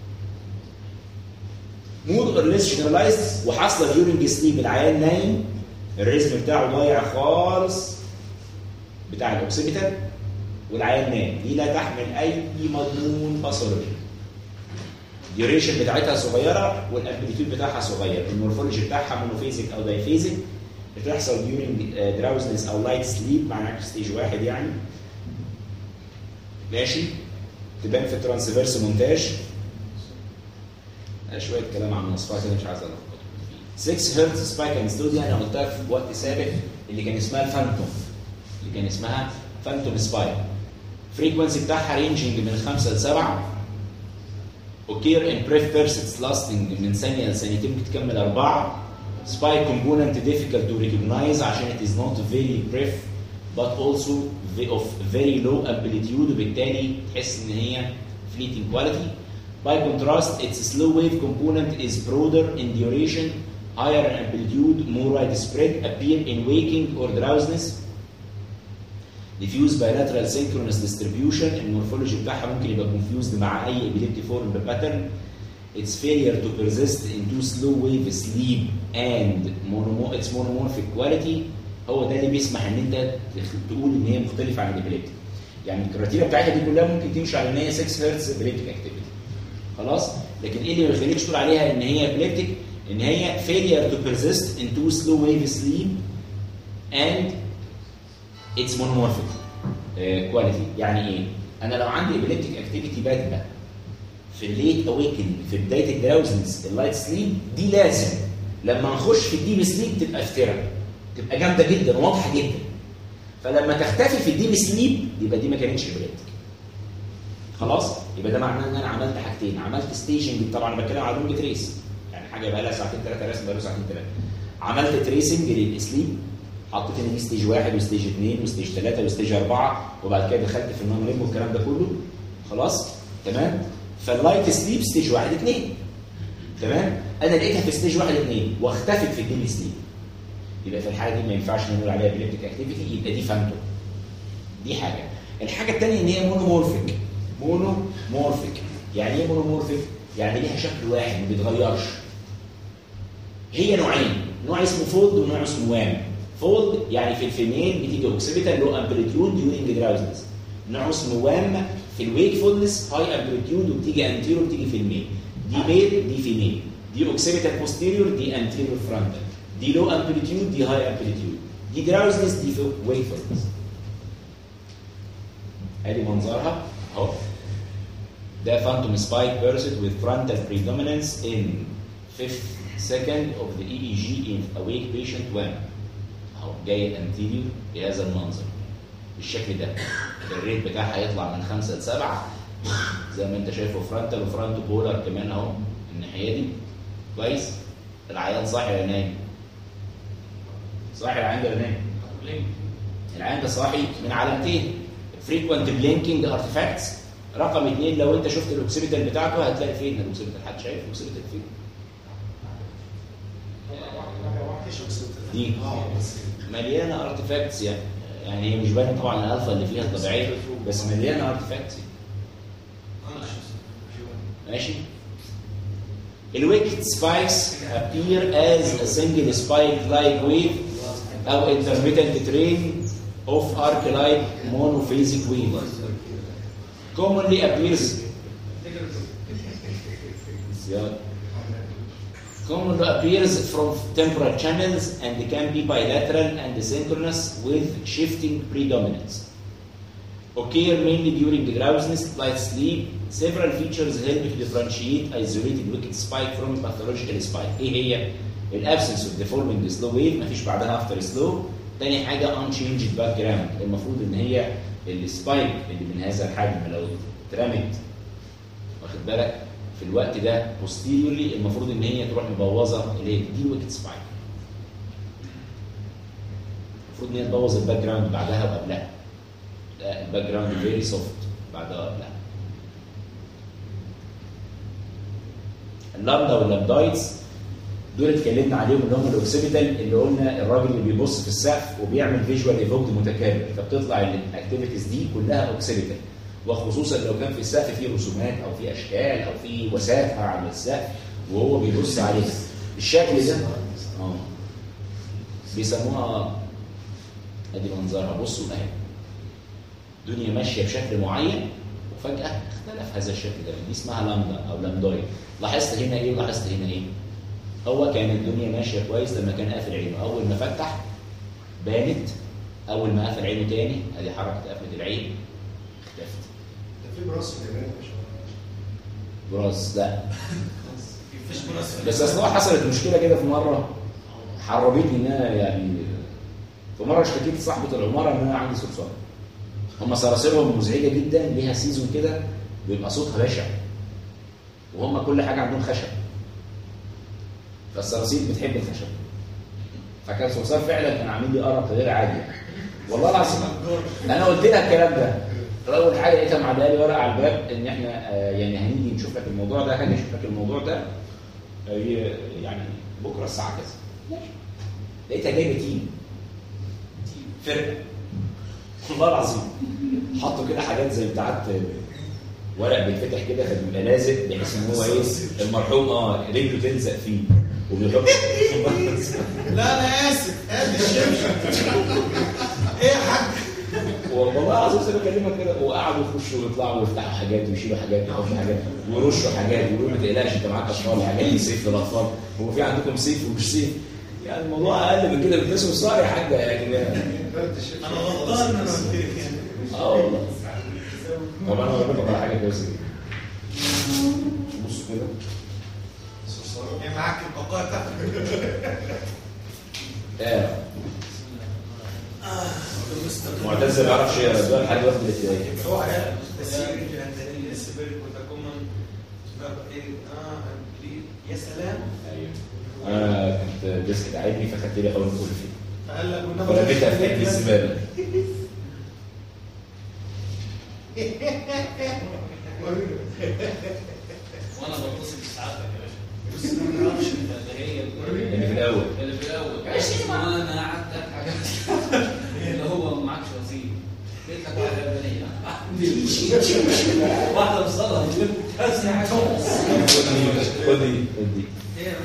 مود اور ليس جنرالايزد وحاصله ديورنج سليب العيان نايم الريزم بتاعه ضايع خالص بتاع الاوكسيبيتال والعيان نايم دي لا تحمل اي مضمون باثولوجي. الديوريشن بتاعتها صغيره والامبليتيود بتاعها صغير المورفولوجي بتاعها مونوفيزيك او دايفيزيك بتحصل ديورنج دراوزنس او لايت سليب معناها ستيج 1 يعني ماشي تبان في الترانسفيرس مونتاج شويه كلام عن مواصفات انا مش عايز الخبط 6 هرتز سبايك اند ستوديو انا قلتها في وقت سابق اللي كان اسمها فانتوم سبايك فريكونسي بتاعها رينجنج من 5 ل 7 occur in brief bursts lasting من ثانيه لثانيتين ممكن تكمل 4 spike component difficult to recognize عشان it is not very brief but also of very low amplitude وبالتالي تحس ان هي fleeting quality. By contrast, its slow wave component is broader in duration, higher in amplitude, more widespread, appear in waking or drowsiness. diffuse bilateral synchronous distribution المورفولوجي بتاعها ممكن يبقى confused مع اي epileptiform pattern. Its failure to persist into slow wave sleep and its monomorphic quality هو ده اللي بيسمح ان انت تقول ان هي مختلفه عن الابيليبتيك. يعني الكرايتيريا بتاعتها دي كلها ممكن تمشي على ان هي 6 هرتز ابيليبتيك اكتيفيتي. خلاص؟ لكن ايه اللي ما يخليكش تقول عليها ان هي ابيليبتيك؟ ان هي failure to persist into slow wave sleep and its monomorphic quality. يعني ايه؟ انا لو عندي ابيليبتيك اكتيفيتي بادئه في الليت اويكن في بدايه الدراوزنس اللايت سليب دي لازم لما نخش في الديب سليب تبقى افتراء تبقى جامده جدا وواضحه جدا. فلما تختفي في الديب سليب يبقى دي ما كانتش ابيليبتيك. خلاص؟ يبقى ده معناه ان انا عملت حاجتين، عملت ستيشنج، طبعا انا بتكلم على لونج تريس يعني حاجه بقى لها ساعتين ثلاثه رسم بقى له ساعتين ثلاثه. عملت تريسنج للسليب، حطيت ان دي ستيج 1 وستيج 2 وستيج 3 وستيج 4 وبعد كده دخلت في النون ريم والكلام ده كله. خلاص؟ تمام؟ فاللايت سليب ستيج 1 2. تمام؟ انا لقيتها في ستيج 1 2 واختفت في الديب سليب. يبقى في الحاله دي ما ينفعش نقول عليها ابيليبتيك اكتيفيتي، يبقى دي فانتوم. دي حاجه. الحاجه الثانيه ان هي مونومورفيك. مونومورفيك يعني ايه مونومورفيك؟ يعني ليها شكل واحد ما بيتغيرش. هي نوعين، نوع اسمه فولد ونوع اسمه وام. فولد يعني في الفيميل بتيجي اوكسيبيتال لو امبليتيود ديورنج دراوزنس. نوع اسمه وام في الويكفولنس هاي امبليتيود وبتيجي انتيريور بتيجي في الميل. دي ميل دي فيميل. دي اوكسيبيتال بوستيريور دي انتيريور فرونتال. دي لو امبليتيود دي هاي امبليتيود. دي دراوزنس دي في ويكفولنس. ادي منظرها اهو. ده phantom spike burst with frontal predominance in 5th second of the EEG in awake patient when اهو جاي anterior بهذا المنظر بالشكل ده. الريت بتاعها هيطلع من 5 ل 7 زي ما انت شايفه فرونتال وفرونتو بولر كمان اهو الناحيه دي. كويس؟ العيان صاحي ولا نايم؟ صاحي العيان ده ولا نايم؟ العيان ده صاحي من علامتين frequent blinking artifacts. رقم 2 لو انت شفت الاوكسيبيتال بتاعته هتلاقي فين الاوكسيبيتال؟ حد شايف الاوكسيبيتال فين؟ دي مليانه ارتفاكتس يعني هي مش باينه طبعا الالفا اللي فيها الطبيعيه بس مليانه ارتفاكتس. ماشي؟ الويكت سبايكس appear as a single spike like wave او intermittent train of arc-like monophasic wave. Commonly appears from temporal channels and can be bilateral and synchronous with shifting predominance. Occur mainly during drowsiness, light sleep. Several features help to differentiate isolated wicked spike from pathological spike. ايه هي؟ الابسنس of deforming slow wave مفيش بعدها after slow. تاني حاجه unchanged background. المفروض ان هي السبايك اللي من هذا الحجم لو اترمت واخد بالك في الوقت ده posteriorly المفروض ان هي تروح مبوظه اللي هي دي ويكت سبايك. المفروض ان هي تبوظ الباك جراوند بعدها وقبلها. لا الباك جراوند فيري سوفت بعدها وقبلها. اللامدا واللامدايتس دول اتكلمنا عليهم اللي هم الاوكسيبيتال اللي قلنا الراجل اللي بيبص في السقف وبيعمل فيجوال ايفوكت متكرر فبتطلع الاكتيفيتيز دي كلها اوكسيبيتال وخصوصا لو كان في السقف فيه رسومات او فيه اشكال او فيه وسافه على السقف وهو بيبص عليها. الشكل ده بيسموها ادي منظرها. بصوا اهي الدنيا ماشيه بشكل معين وفجاه اختلف هذا الشكل ده. دي اسمها لامدا او لامداي. لاحظت هنا ايه ولاحظت هنا ايه؟ هو كان الدنيا ماشيه كويس لما كان قافل عينه. اول ما فتح بانت، اول ما قفل عينه تاني ادي حركه قفله العين اختفت. ده في براس كمان مش براس؟ لا مفيش براس. بس اصل هو حصلت مشكله كده في مره حربتني ان انا يعني في مره اشتكيت لصاحبه العماره ان انا عندي صرصار. هم صراصيرهم مزعجه جدا ليها سيزون كده بيبقى صوتها بشع وهم كل حاجه عندهم خشب فالصراصير بتحب الخشب. فكان صرصار فعلا كان عامل لي قرف غير عادي والله العظيم. انا قلت لها الكلام ده. اول حاجه لقيتها معلقه لي ورقه على الباب ان احنا يعني هنيجي نشوف لك الموضوع ده. هاجي اشوف لك الموضوع ده يعني بكره الساعه كذا. ماشي. لقيتها جايبه تيم فرقه والله العظيم حطوا كده حاجات زي بتاعت ورق بيتفتح كده فبيبقى لازق بحيث ان هو ايه المرحوم رجله تلزق فيه وبيحط لا انا اسف هات الشبشب. ايه يا حاج؟ والله العظيم زي ما بكلمك كده وقعدوا يخشوا ويطلعوا ويفتحوا حاجات ويشيلوا حاجات ويحطوا حاجات ويرشوا حاجات ويقولوا ما تقلقش انت معاك اطفال حاجات دي سيف للاطفال هو في عندكم سيف ومش سيف يعني الموضوع اقل من كده بتلبسوا صار يا حاجه يعني انا غلطان ان انا قلت لك يعني. والله طب انا هقول لك على حاجه كويسه جدا بص كده ايه معاك البقاء بتاعتك؟ معتز ما يعرفش يقرا ده لحد وقت الابتدائي هو عيال تسيير الهندسيه السبيل وتكمن يا سلام. ايوه انا كنت ديسك تعبني فخدت لي حقن كل فيه فقال لك ورميتها في حته الزباله وانا بتصل بساعتك يا باشا بس ما اعرفش اللي هي اللي في الاول انا قعدت اضحك اللي هو معكش وزير قلت لك واحده يابانيه واحده بصلها خدي ايه يا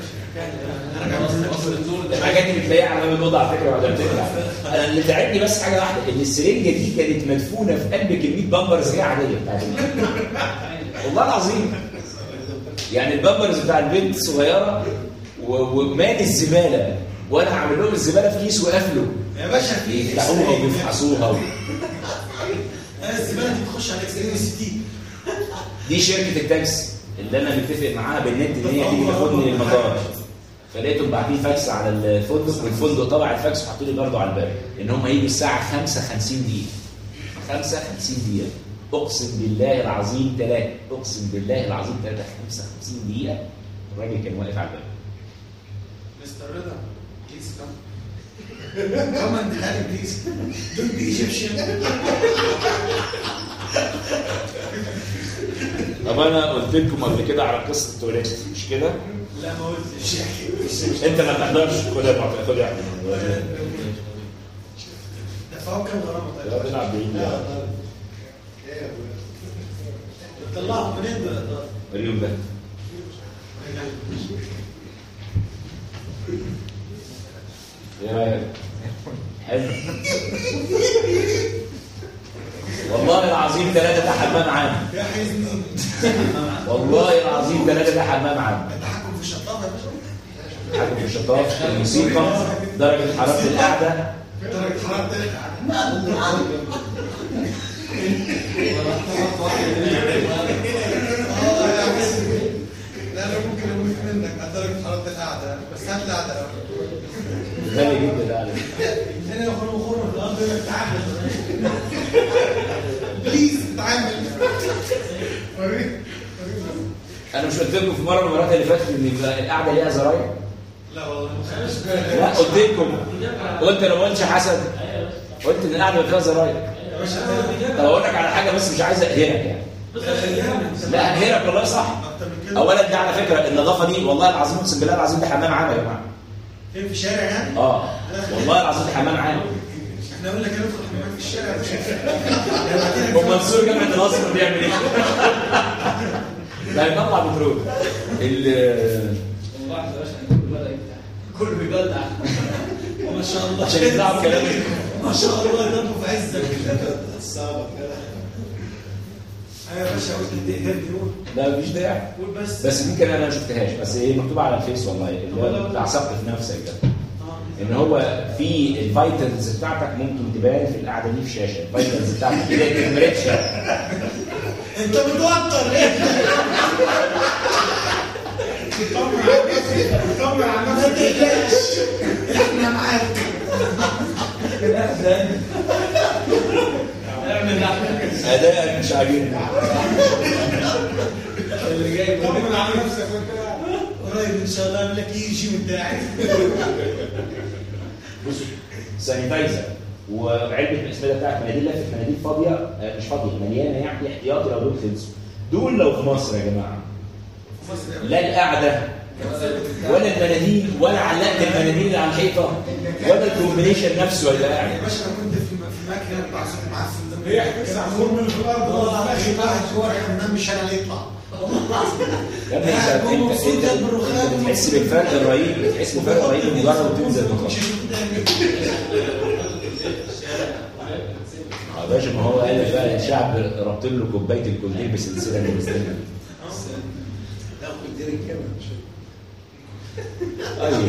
باشا الحاجات اللي بتلاقيها على باب الاوضه على فكره ولا بتطلع انا اللي تعبني بس حاجه واحده ان السرنجه دي كانت مدفونه في قلب كميه بامبرز هي عاديه بتاعت والله العظيم يعني البامبرز بتاع البنت الصغيره ومال الزباله وانا هعمل لهم الزباله في كيس وقافله يا باشا في يفتحوها ويفحصوها الزباله دي تخش على اكس 60 دي شركه التاكسي اللي انا متفق معاها بالنت ان هي تيجي تاخدني للمطار فلقيتهم باعتين فاكس على الفندق والفندق طبع الفاكس وحطوا لي برضه على الباب ان هم هيجوا الساعه 55 دقيقه 55 دقيقه اقسم بالله العظيم 3 اقسم بالله العظيم 55 دقيقه الراجل كان واقف على الباب مستر رضا بليز كم كمان هاري بليز دونت بي ايجيبشن. طب انا قلت لكم قبل كده على قصه التواليت مش كده؟ لا ما قلتش انت ما تحضرش خد يا معتز خد يا احمد دفعوا كام غرامه طيب؟ يا بنلعب بعيد طلعهم منين دول؟ اليوم ده ايه رايك؟ حلو والله العظيم 3 ده حمام عام يا حزني والله العظيم 3 ده حمام عام التحكم في الشطافه يا باشا حكم في الشطاف الموسيقى درجه حراره القعده درجه حراره القعده لا انا ممكن اموت منك على درجه حراره القعده بس هات القعده غالي جدا ده انا خرم في الارض انك تعامل بليز تعامل انا مش قلت لكم في مره من المرات اللي فاتت ان القعده ليها زراير؟ لا والله ما خدتش لا قلت لكم قلت انا ما قلتش حسد قلت ان القعده فيها زراير يا باشا طب اقول لك على حاجه بس مش عايز اقهرك يعني لا اقهرك والله صح اولا دي على فكره النظافه دي والله العظيم اقسم بالله العظيم ده حمام عام يا جماعه فين في الشارع يعني؟ والله العظيم ده حمام عام احنا قلنا كده ندخل حمامات في الشارع يا باشا ومنصور جامعه الازهر بيعمل ايه؟ لا يطلع بترول والله يا باشا كله بيبدع ما شاء الله عشان يطلعوا كلامي ما شاء الله يضربوا في عزك الصعبه كده يا باشا قلت تقهرني قول لا مفيش داعي قول بس دي كان انا ما شفتهاش بس هي مكتوبه على الفيس والله اللي هو بتاع ثقف نفسك ده ان هو في الفيتامينز بتاعتك ممكن تبان في القعده دي في شاشه الفيتامينز بتاعتك كده تمرتش انت متوتر ليه؟ طمن على نفسك ما تقلقش احنا معاك اداء مش عاجبني اللي جاي طمن على نفسك وانت قريب ان شاء الله اعمل لك يجي وانت قاعد بصوا سانيتايزر وعلبه الاسمده بتاعت مناديل لفه مناديل فاضيه مش فاضيه مليانه يعني احتياطي لو دول خلصوا دول لو في مصر يا جماعه لا القعده ولا المناديل ولا علقت المناديل اللي على الحيطه ولا الكومبينيشن نفسه ولا قاعد يا باشا انا كنت في مكنه كده بتاع صوت معفن ده هي احنا من اللي في الارض ماشي واحد جوه الحمام مش انا اللي يطلع. يا ابني انت بتحس بالفرق الرهيب، بتحس بالفرق الرهيب مجرد تنزل المطار. يا باشا ما هو قال لك بقى الشعب ربط له كوبايه الكولدير بسلسله من السنه. لا كولدير كامل مش ايوه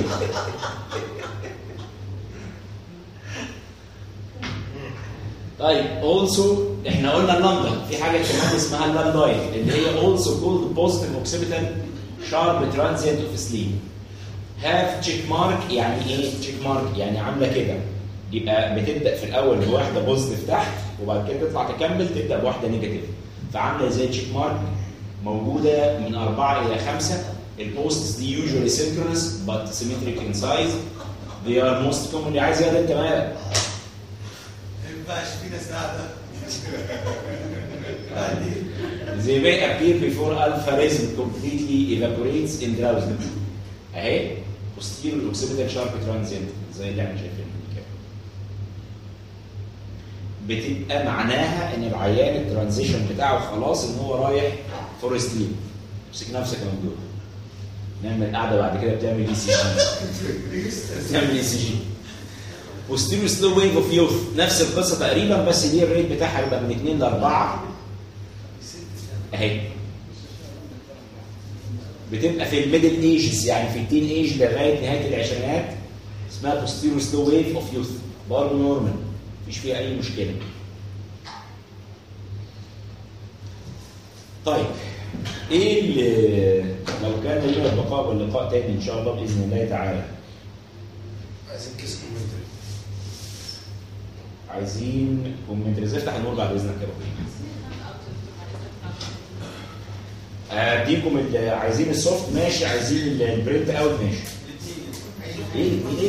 طيب also احنا قلنا اللندا في حاجه كمان اسمها اللانداين اللي هي also called positive occipital sharp transient of sleep. have check mark يعني ايه check mark؟ يعني عامله كده، يبقى بتبدا في الاول بواحده بوزيتيف تحت وبعد كده تطلع تكمل تبدا بواحده نيجاتيف، فعامله زي تشيك مارك موجوده من 4 إلى 5. البوستس دي usually synchronous but symmetric in size. they are most commonly عايز يا انت مالك؟ ما ينفعش فينا ساعه ده. They may appear before alpha rhythm completely evaporates in drowsiness. اهي posterior occipital sharp transient زي اللي احنا شايفينه كده. بتبقى معناها ان العيان الترانزيشن بتاعه خلاص ان هو رايح فور سليب. امسك نفسك يا ممدوح. نعمل قاعده بعد كده بتعمل اي سي جي. بتعمل اي سي جي. posterior slow wave of youth نفس القصه تقريبا بس دي الريت بتاعها يبقى من 2 ل 4 اهي. بتبقى في الميدل ايجز يعني في التين ايج لغايه نهايه العشرينات اسمها posterior slow wave of youth برضه نورمال مفيش فيها اي مشكله. طيب ايه اللي لو كان لنا البقاء واللقاء تاني ان شاء الله باذن الله تعالى عايزين كيس كومنتري. عايزين كومنتريز. افتح النور بعد اذنك يا رب. اديكم عايزين السوفت ماشي، عايزين البرنت اوت ماشي. ايه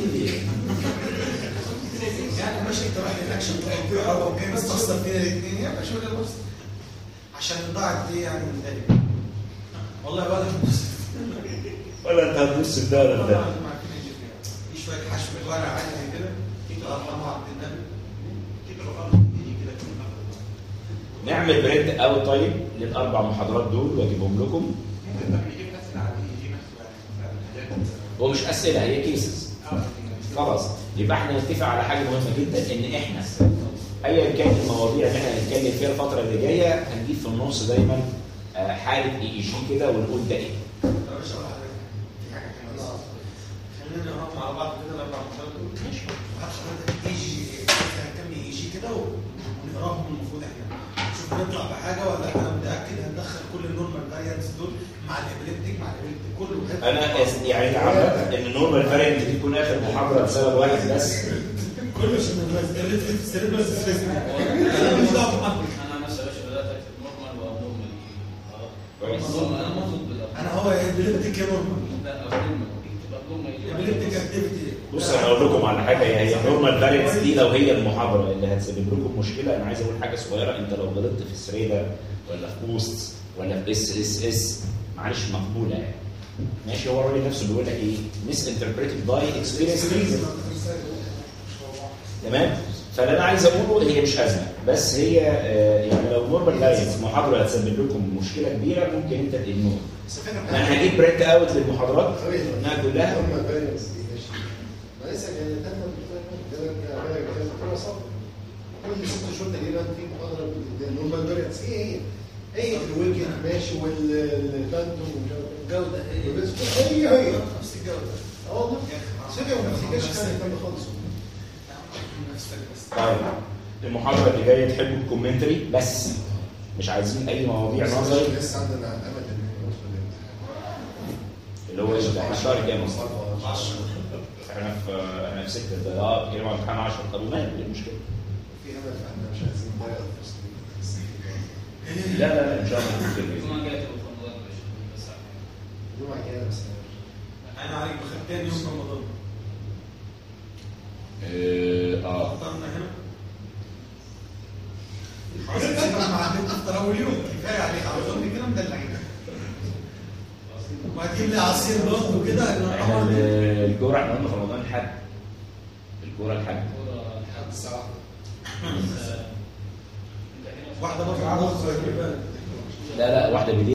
يعني ماشي انت رايح للاكشن تطبيق او كان مستخسر فينا الاثنين يا باشا ولا بص عشان ضاعت دي يعني متضايق والله ولا انت هتبص في ده ولا في ده. في شويه حشو ورق عادي كده كده ارقام عبد النبي كده الارض دي كده نعمل برنت اوت طيب للاربع محاضرات دول واجيبهم لكم. نجيب اسئله عاديه يجي نفسه هو مش اسئله هي كيسز. خلاص يبقى احنا نتفق على حاجه مهمه جدا ان احنا ايا كانت المواضيع اللي احنا هنتكلم فيها الفتره اللي جايه هنجيب في النص دايما حاله اي جي كده ونقول ده ايه. يا باشا في حاجه كمان خلينا نقرا مع بعض كده الاربع محاضرات دول ماشي حضرتك يجي هنكمل يجي كده ونقراهم المفروض احنا نشوف نطلع بحاجه ولا انا متاكد هندخل كل النورمال فاريانتس دول مع الابليبتيك كله. انا يعني عرفت ان النورمال فاريانت دي تكون اخر محاضره لسبب واحد بس. كله عشان السيريبرال ستريس. انا مش دعوه انا نفسي يا باشا بدات اكتب نورمال وابنورمال. خلاص انا مبسوط بالابنورمال. انا هو ابليبتيك يا نورمال. لا ابنورمال اكتب ابنورمال. ابليبتيك اكتيفيتي. بص انا هقول لكم على حاجه، هي النورمال فاريانس دي لو هي المحاضره اللي هتسبب لكم مشكله، انا عايز اقول حاجه صغيره. انت لو غلطت في سريدا ولا في بوست ولا في اس معلش مقبوله يعني. ماشي هو الراجل نفسه بيقول لك ايه؟ مس انتربريتد باي اكسبيرينس ريزن. تمام؟ فاللي انا عايز اقوله هي مش ازمه، بس هي يعني لو نورمال فاريانس محاضره هتسبب لكم مشكله كبيره ممكن انت تقنوها. انا هجيب برنت اوت للمحاضرات انها كلها. نورمال فاريانس دي ماشي. ما لسه يعني تاخد كده صعب. كل 6 شهور تقريبا في محاضره نورمال فاريانس هي الويكند ماشي والباندو الجوده هي نفس الجوده. والله سيبها وما تفتكرش كان خالص. طيب المحاضره اللي جايه تحبوا الكومنتري بس مش عايزين اي مواضيع نظري. لسه عندنا امل ان نوصل اللي هو ايه؟ احنا الشهر كام اصلا؟ 10. احنا في 6 ده بنتكلم عن امتحان 10. طب ومال ايه المشكله؟ في امل فاحنا مش عايزين نضيع لا ان شاء الله الجمعه الجايه تبقى في رمضان يا باشا بس الجمعه الجايه بس انا عليك بختان يوم رمضان. اخترنا هنا حاضر مع عندك افطر اول يوم كفايه عليك عاوزين كده مدلعين وهتجيب لي عصير برضه كده. احنا الكوره احنا قلنا في رمضان الحد. الكوره الحد الساعه واحده عاوز برضه كده. لا واحده